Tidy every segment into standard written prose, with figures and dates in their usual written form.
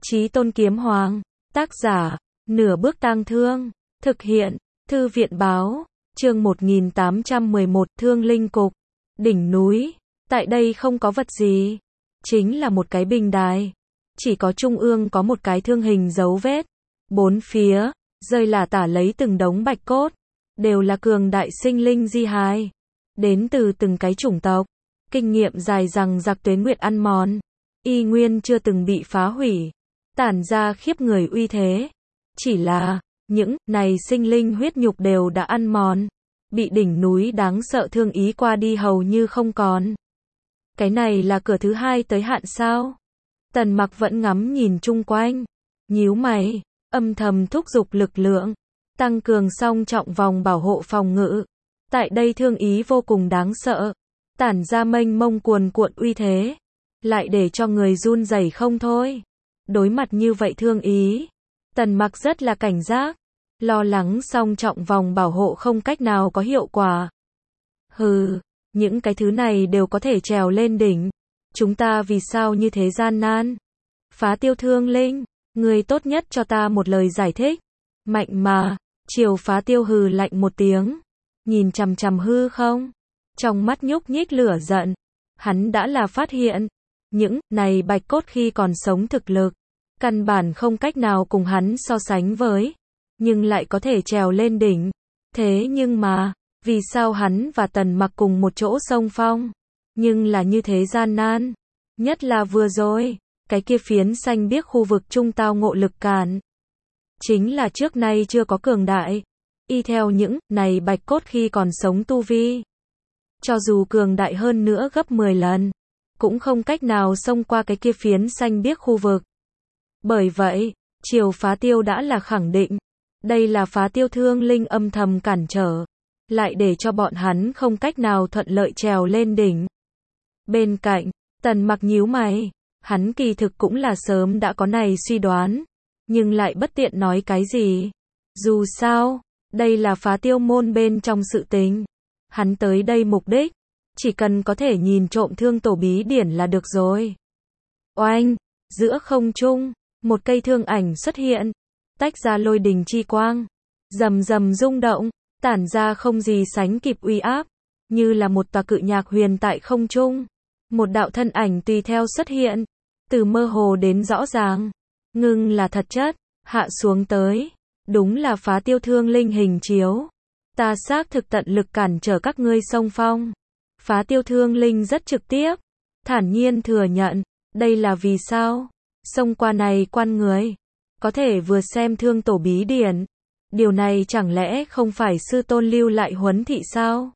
Chí Tôn Kiếm Hoàng, tác giả, Nửa Bước Tang Thương, thực hiện, Thư viện báo, chương 1811, Thương Linh Cục, đỉnh núi, tại đây không có vật gì, chính là một cái bình đài, chỉ có trung ương có một cái thương hình dấu vết, bốn phía, rơi lả tả lấy từng đống bạch cốt, đều là cường đại sinh linh di hài, đến từ từng cái chủng tộc, kinh nghiệm dài rằng giặc tuế nguyệt ăn mòn, y nguyên chưa từng bị phá hủy, tản ra khiếp người uy thế. Chỉ là, những này sinh linh huyết nhục đều đã ăn mòn, bị đỉnh núi đáng sợ thương ý qua đi hầu như không còn. Cái này là cửa thứ hai tới hạn sao? Tần Mặc vẫn ngắm nhìn chung quanh, nhíu mày, âm thầm thúc giục lực lượng, tăng cường song trọng vòng bảo hộ phòng ngự. Tại đây thương ý vô cùng đáng sợ, tản ra mênh mông cuồn cuộn uy thế, lại để cho người run rẩy không thôi. Đối mặt như vậy thương ý, Tần Mặc rất là cảnh giác, lo lắng song trọng vòng bảo hộ không cách nào có hiệu quả. Hừ, những cái thứ này đều có thể trèo lên đỉnh, chúng ta vì sao như thế gian nan? Phá Tiêu Thương Linh, người tốt nhất cho ta một lời giải thích. Mạnh mà, Triều Phá Tiêu hừ lạnh một tiếng, nhìn chằm chằm hư không, trong mắt nhúc nhích lửa giận. Hắn đã là phát hiện, những này bạch cốt khi còn sống thực lực, căn bản không cách nào cùng hắn so sánh với, nhưng lại có thể trèo lên đỉnh. Thế nhưng mà, vì sao hắn và Tần Mặc cùng một chỗ xông phong, nhưng là như thế gian nan? Nhất là vừa rồi, cái kia phiến xanh biếc khu vực trung tao ngộ lực cản, chính là trước nay chưa có cường đại. Y theo những này bạch cốt khi còn sống tu vi, cho dù cường đại hơn nữa gấp 10 lần, cũng không cách nào xông qua cái kia phiến xanh biếc khu vực. Bởi vậy, Triều Phá Tiêu đã là khẳng định, đây là Phá Tiêu Thương Linh âm thầm cản trở, lại để cho bọn hắn không cách nào thuận lợi trèo lên đỉnh. Bên cạnh, Tần Mặc nhíu mày, hắn kỳ thực cũng là sớm đã có này suy đoán, nhưng lại bất tiện nói cái gì. Dù sao, đây là Phá Tiêu môn bên trong sự tình. Hắn tới đây mục đích, chỉ cần có thể nhìn trộm thương tổ bí điển là được rồi. Oanh, giữa không trung, một cây thương ảnh xuất hiện, tách ra lôi đình chi quang, rầm rầm rung động, tản ra không gì sánh kịp uy áp, như là một tòa cự nhạc huyền tại không trung. Một đạo thân ảnh tùy theo xuất hiện, từ mơ hồ đến rõ ràng, ngưng là thật chất, hạ xuống tới, đúng là Phá Tiêu Thương Linh hình chiếu. Ta xác thực tận lực cản trở các ngươi xông phong. Phá Tiêu Thương Linh rất trực tiếp, thản nhiên thừa nhận, đây là vì sao? Xông qua này quan người, có thể vừa xem thương tổ bí điển. Điều này chẳng lẽ không phải sư tôn lưu lại huấn thị sao?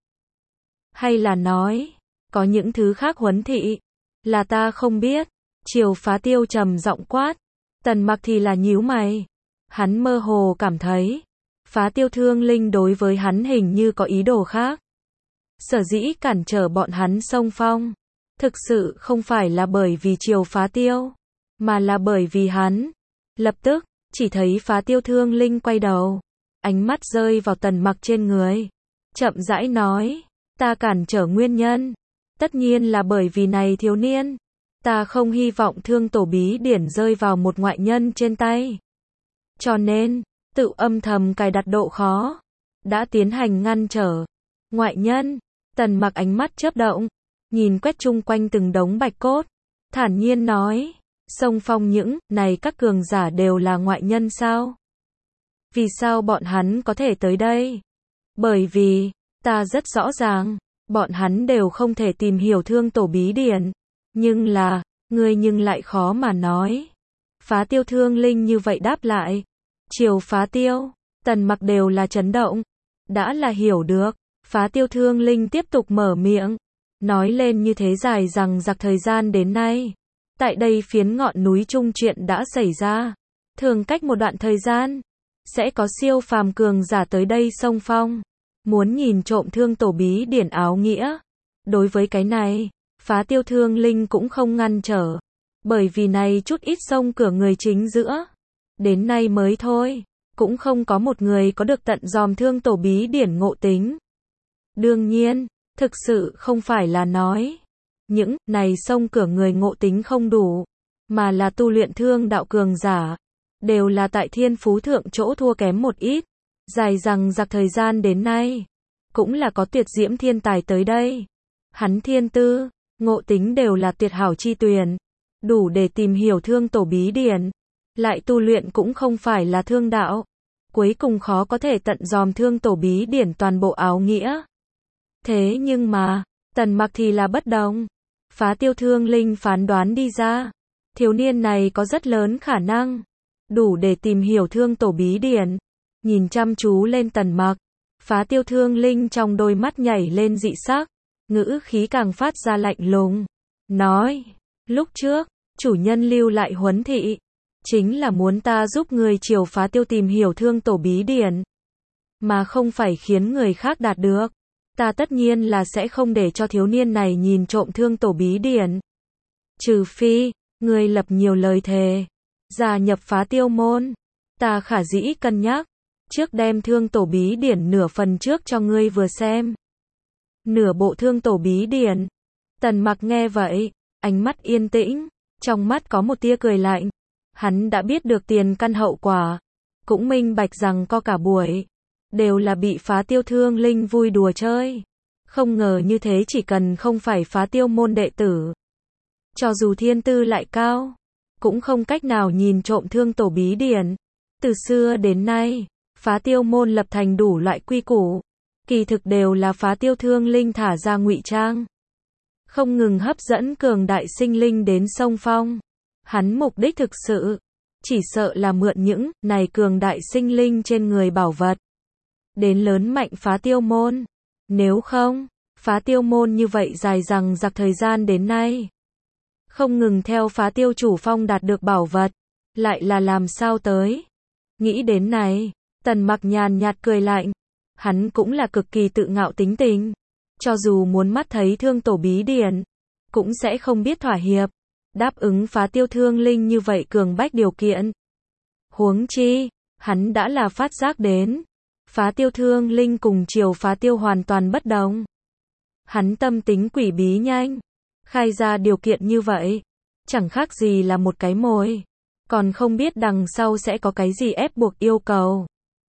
Hay là nói, có những thứ khác huấn thị, là ta không biết. Triều Phá Tiêu trầm giọng quát, Tần Mặc thì là nhíu mày. Hắn mơ hồ cảm thấy, Phá Tiêu Thương Linh đối với hắn hình như có ý đồ khác. Sở dĩ cản trở bọn hắn xông phong, thực sự không phải là bởi vì Triều Phá Tiêu, mà là bởi vì hắn. Lập tức, chỉ thấy Phá Tiêu Thương Linh quay đầu, ánh mắt rơi vào Tần Mặc trên người, chậm rãi nói, ta cản trở nguyên nhân, tất nhiên là bởi vì này thiếu niên. Ta không hy vọng thương tổ bí điển rơi vào một ngoại nhân trên tay. Cho nên, tự âm thầm cài đặt độ khó, đã tiến hành ngăn trở. Ngoại nhân, Tần Mặc ánh mắt chớp động, nhìn quét chung quanh từng đống bạch cốt, thản nhiên nói, xông phong những này các cường giả đều là ngoại nhân sao? Vì sao bọn hắn có thể tới đây? Bởi vì, ta rất rõ ràng, bọn hắn đều không thể tìm hiểu thương tổ bí điển, nhưng là, ngươi nhưng lại khó mà nói. Phá Tiêu Thương Linh như vậy đáp lại. Triều Phá Tiêu, Tần Mặc đều là chấn động, đã là hiểu được. Phá Tiêu Thương Linh tiếp tục mở miệng, nói lên như thế dài rằng giặc thời gian đến nay. Tại đây phiến ngọn núi trung chuyện đã xảy ra. Thường cách một đoạn thời gian, sẽ có siêu phàm cường giả tới đây xông phong, muốn nhìn trộm thương tổ bí điển áo nghĩa. Đối với cái này, Phá Tiêu Thương Linh cũng không ngăn trở, bởi vì này chút ít xông cửa người chính giữa, đến nay mới thôi, cũng không có một người có được tận dòm thương tổ bí điển ngộ tính. Đương nhiên, thực sự không phải là nói, những này xông cửa người ngộ tính không đủ, mà là tu luyện thương đạo cường giả. Đều là tại thiên phú thượng chỗ thua kém một ít. Dài rằng giặc thời gian đến nay. Cũng là có tuyệt diễm thiên tài tới đây. Hắn thiên tư, ngộ tính đều là tuyệt hảo chi tuyển. Đủ để tìm hiểu thương tổ bí điển. Lại tu luyện cũng không phải là thương đạo. Cuối cùng khó có thể tận dòm thương tổ bí điển toàn bộ áo nghĩa. Thế nhưng mà, Tần Mặc thì là bất đồng. Phá Tiêu Thương Linh phán đoán đi ra. Thiếu niên này có rất lớn khả năng. Đủ để tìm hiểu thương tổ bí điển. Nhìn chăm chú lên Tần Mặc. Phá Tiêu Thương Linh trong đôi mắt nhảy lên dị sắc. Ngữ khí càng phát ra lạnh lùng. Nói, lúc trước, chủ nhân lưu lại huấn thị. Chính là muốn ta giúp người Triều Phá Tiêu tìm hiểu thương tổ bí điển. Mà không phải khiến người khác đạt được. Ta tất nhiên là sẽ không để cho thiếu niên này nhìn trộm thương tổ bí điển. Trừ phi, người lập nhiều lời thề. Gia nhập Phá Tiêu môn. Ta khả dĩ cân nhắc. Trước đem thương tổ bí điển nửa phần trước cho ngươi vừa xem. Nửa bộ thương tổ bí điển. Tần Mặc nghe vậy, ánh mắt yên tĩnh. Trong mắt có một tia cười lạnh. Hắn đã biết được tiền căn hậu quả. Cũng minh bạch rằng có cả buổi. Đều là bị Phá Tiêu Thương Linh vui đùa chơi. Không ngờ như thế chỉ cần không phải Phá Tiêu môn đệ tử. Cho dù thiên tư lại cao. Cũng không cách nào nhìn trộm thương tổ bí điển. Từ xưa đến nay, Phá Tiêu môn lập thành đủ loại quy củ. Kỳ thực đều là Phá Tiêu Thương Linh thả ra ngụy trang. Không ngừng hấp dẫn cường đại sinh linh đến xông phong. Hắn mục đích thực sự, chỉ sợ là mượn những này cường đại sinh linh trên người bảo vật. Đến lớn mạnh Phá Tiêu môn. Nếu không, Phá Tiêu môn như vậy dài rằng giặc thời gian đến nay. Không ngừng theo Phá Tiêu chủ phong đạt được bảo vật. Lại là làm sao tới. Nghĩ đến này, Tần Mặc nhàn nhạt cười lạnh. Hắn cũng là cực kỳ tự ngạo tính tình. Cho dù muốn mắt thấy thương tổ bí điển, cũng sẽ không biết thỏa hiệp. Đáp ứng Phá Tiêu Thương Linh như vậy cường bách điều kiện. Huống chi, hắn đã là phát giác đến. Phá Tiêu Thương Linh cùng Triều Phá Tiêu hoàn toàn bất đồng. Hắn tâm tính quỷ bí nhanh. Khai ra điều kiện như vậy. Chẳng khác gì là một cái mồi. Còn không biết đằng sau sẽ có cái gì ép buộc yêu cầu.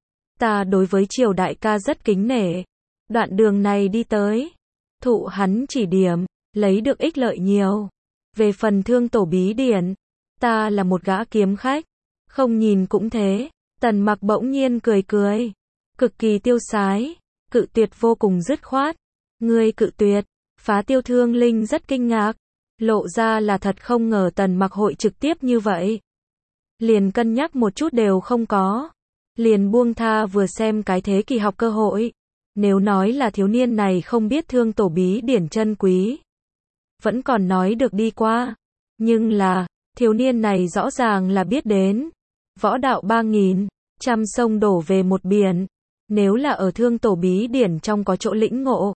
Ta đối với Triều đại ca rất kính nể. Đoạn đường này đi tới. Thụ hắn chỉ điểm. Lấy được ích lợi nhiều. Về phần thương tổ bí điển. Ta là một gã kiếm khách. Không nhìn cũng thế. Tần Mặc bỗng nhiên cười cười. Cực kỳ tiêu sái. Cự tuyệt vô cùng dứt khoát. Ngươi cự tuyệt. Phá Tiêu Thương Linh rất kinh ngạc. Lộ ra là thật không ngờ Tần Mặc hội trực tiếp như vậy. Liền cân nhắc một chút đều không có. Liền buông tha vừa xem cái thế kỳ học cơ hội. Nếu nói là thiếu niên này không biết thương tổ bí điển chân quý. Vẫn còn nói được đi qua. Nhưng là, thiếu niên này rõ ràng là biết đến. Võ đạo 3000, trăm sông đổ về một biển. Nếu là ở thương tổ bí điển trong có chỗ lĩnh ngộ.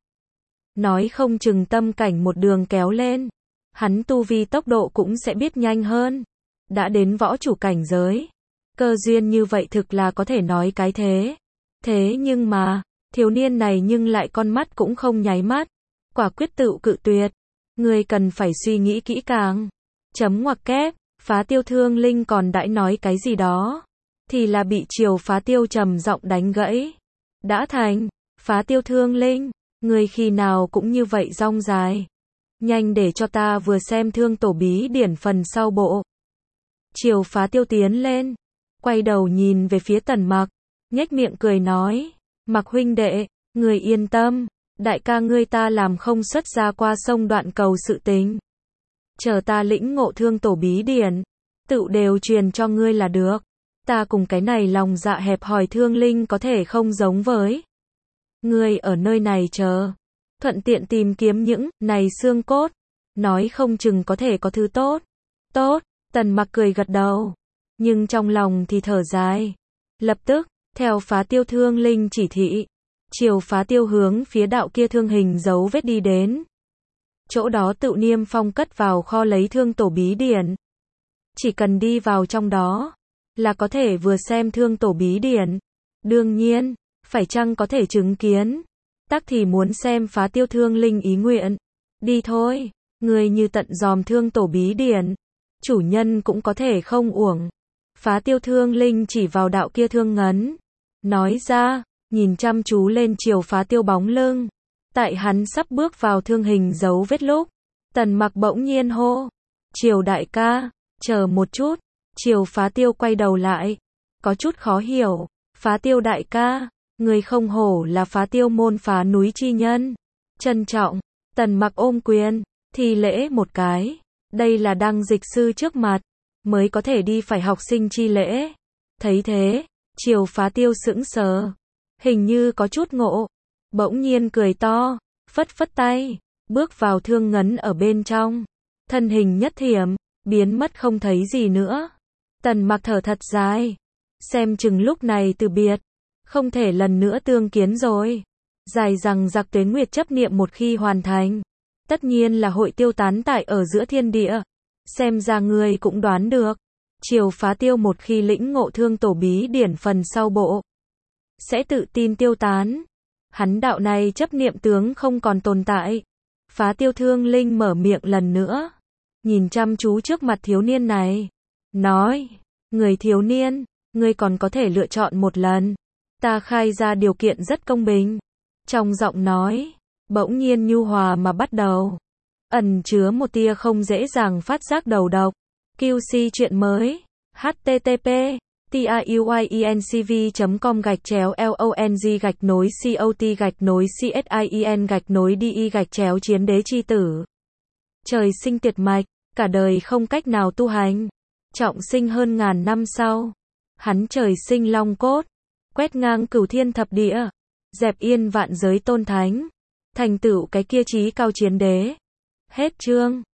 Nói không chừng tâm cảnh một đường kéo lên. Hắn tu vi tốc độ cũng sẽ biết nhanh hơn. Đã đến võ chủ cảnh giới. Cơ duyên như vậy thực là có thể nói cái thế. Thế nhưng mà, thiếu niên này nhưng lại con mắt cũng không nháy mắt. Quả quyết tự cự tuyệt. Ngươi cần phải suy nghĩ kỹ càng. Chấm ngoặc kép, Phá Tiêu Thương Linh còn đãi nói cái gì đó. Thì là bị Triều Phá Tiêu trầm giọng đánh gãy. Đã thành, Phá Tiêu Thương Linh, ngươi khi nào cũng như vậy rong dài. Nhanh để cho ta vừa xem thương tổ bí điển phần sau bộ. Triều Phá Tiêu tiến lên. Quay đầu nhìn về phía Tần Mặc. Nhếch miệng cười nói. Mặc huynh đệ, ngươi yên tâm. Đại ca ngươi ta làm không xuất ra qua sông Đoạn Cầu sự tình. Chờ ta lĩnh ngộ thương tổ bí điển. Tự đều truyền cho ngươi là được. Ta cùng cái này lòng dạ hẹp hòi Thương Linh có thể không giống với. Ngươi ở nơi này chờ. Thuận tiện tìm kiếm những này xương cốt. Nói không chừng có thể có thứ tốt. Tốt, Tần Mặc cười gật đầu. Nhưng trong lòng thì thở dài. Lập tức, theo Phá Tiêu Thương Linh chỉ thị. Triều Phá Tiêu hướng phía đạo kia thương hình dấu vết đi đến. Chỗ đó tự Niêm Phong cất vào kho lấy thương tổ bí điển. Chỉ cần đi vào trong đó. Là có thể vừa xem thương tổ bí điển. Đương nhiên, phải chăng có thể chứng kiến. Tắc thì muốn xem Phá Tiêu Thương Linh ý nguyện. Đi thôi, người như tận dòm thương tổ bí điển. chủ nhân cũng có thể không uổng. Phá Tiêu Thương Linh chỉ vào đạo kia thương ngấn, nói ra, nhìn chăm chú lên Triều Phá Tiêu bóng lưng. Tại hắn sắp bước vào thương hình dấu vết lúc, Tần Mặc bỗng nhiên hô, Triều đại ca, chờ một chút. Triều Phá Tiêu quay đầu lại, có chút khó hiểu, Phá Tiêu đại ca, người không hổ là Phá Tiêu môn phá núi chi nhân. Trân trọng, Tần Mặc ôm quyền, thi lễ một cái, đây là đăng dịch sư trước mặt, mới có thể đi phải học sinh chi lễ. Thấy thế, Triều Phá Tiêu sững sờ, hình như có chút ngộ, bỗng nhiên cười to, phất phất tay, bước vào thương ngấn ở bên trong, thân hình nhất thiểm, biến mất không thấy gì nữa. Tần Mặc thở thật dài, xem chừng lúc này từ biệt, không thể lần nữa tương kiến rồi. Dài rằng giặc tuế nguyệt chấp niệm một khi hoàn thành, tất nhiên là hội tiêu tán tại ở giữa thiên địa. Xem ra người cũng đoán được, Triều Phá Tiêu một khi lĩnh ngộ thương tổ bí điển phần sau bộ, sẽ tự tin tiêu tán. Hắn đạo này chấp niệm tướng không còn tồn tại. Phá Tiêu Thương Linh mở miệng lần nữa, nhìn chăm chú trước mặt thiếu niên này, nói, người thiếu niên, ngươi còn có thể lựa chọn một lần. Ta khai ra điều kiện rất công bình. Trong giọng nói, bỗng nhiên nhu hòa mà bắt đầu, ẩn chứa một tia không dễ dàng phát giác đầu độc. QC chuyện mới, http tiuyinc.com/long-cot-csin-chiến đế chi tử. Trời sinh tuyệt mạch, cả đời không cách nào tu hành. Trọng sinh hơn ngàn năm sau, hắn trời sinh long cốt, quét ngang cửu thiên thập địa, dẹp yên vạn giới tôn thánh, thành tựu cái kia chí cao chiến đế. Hết chương.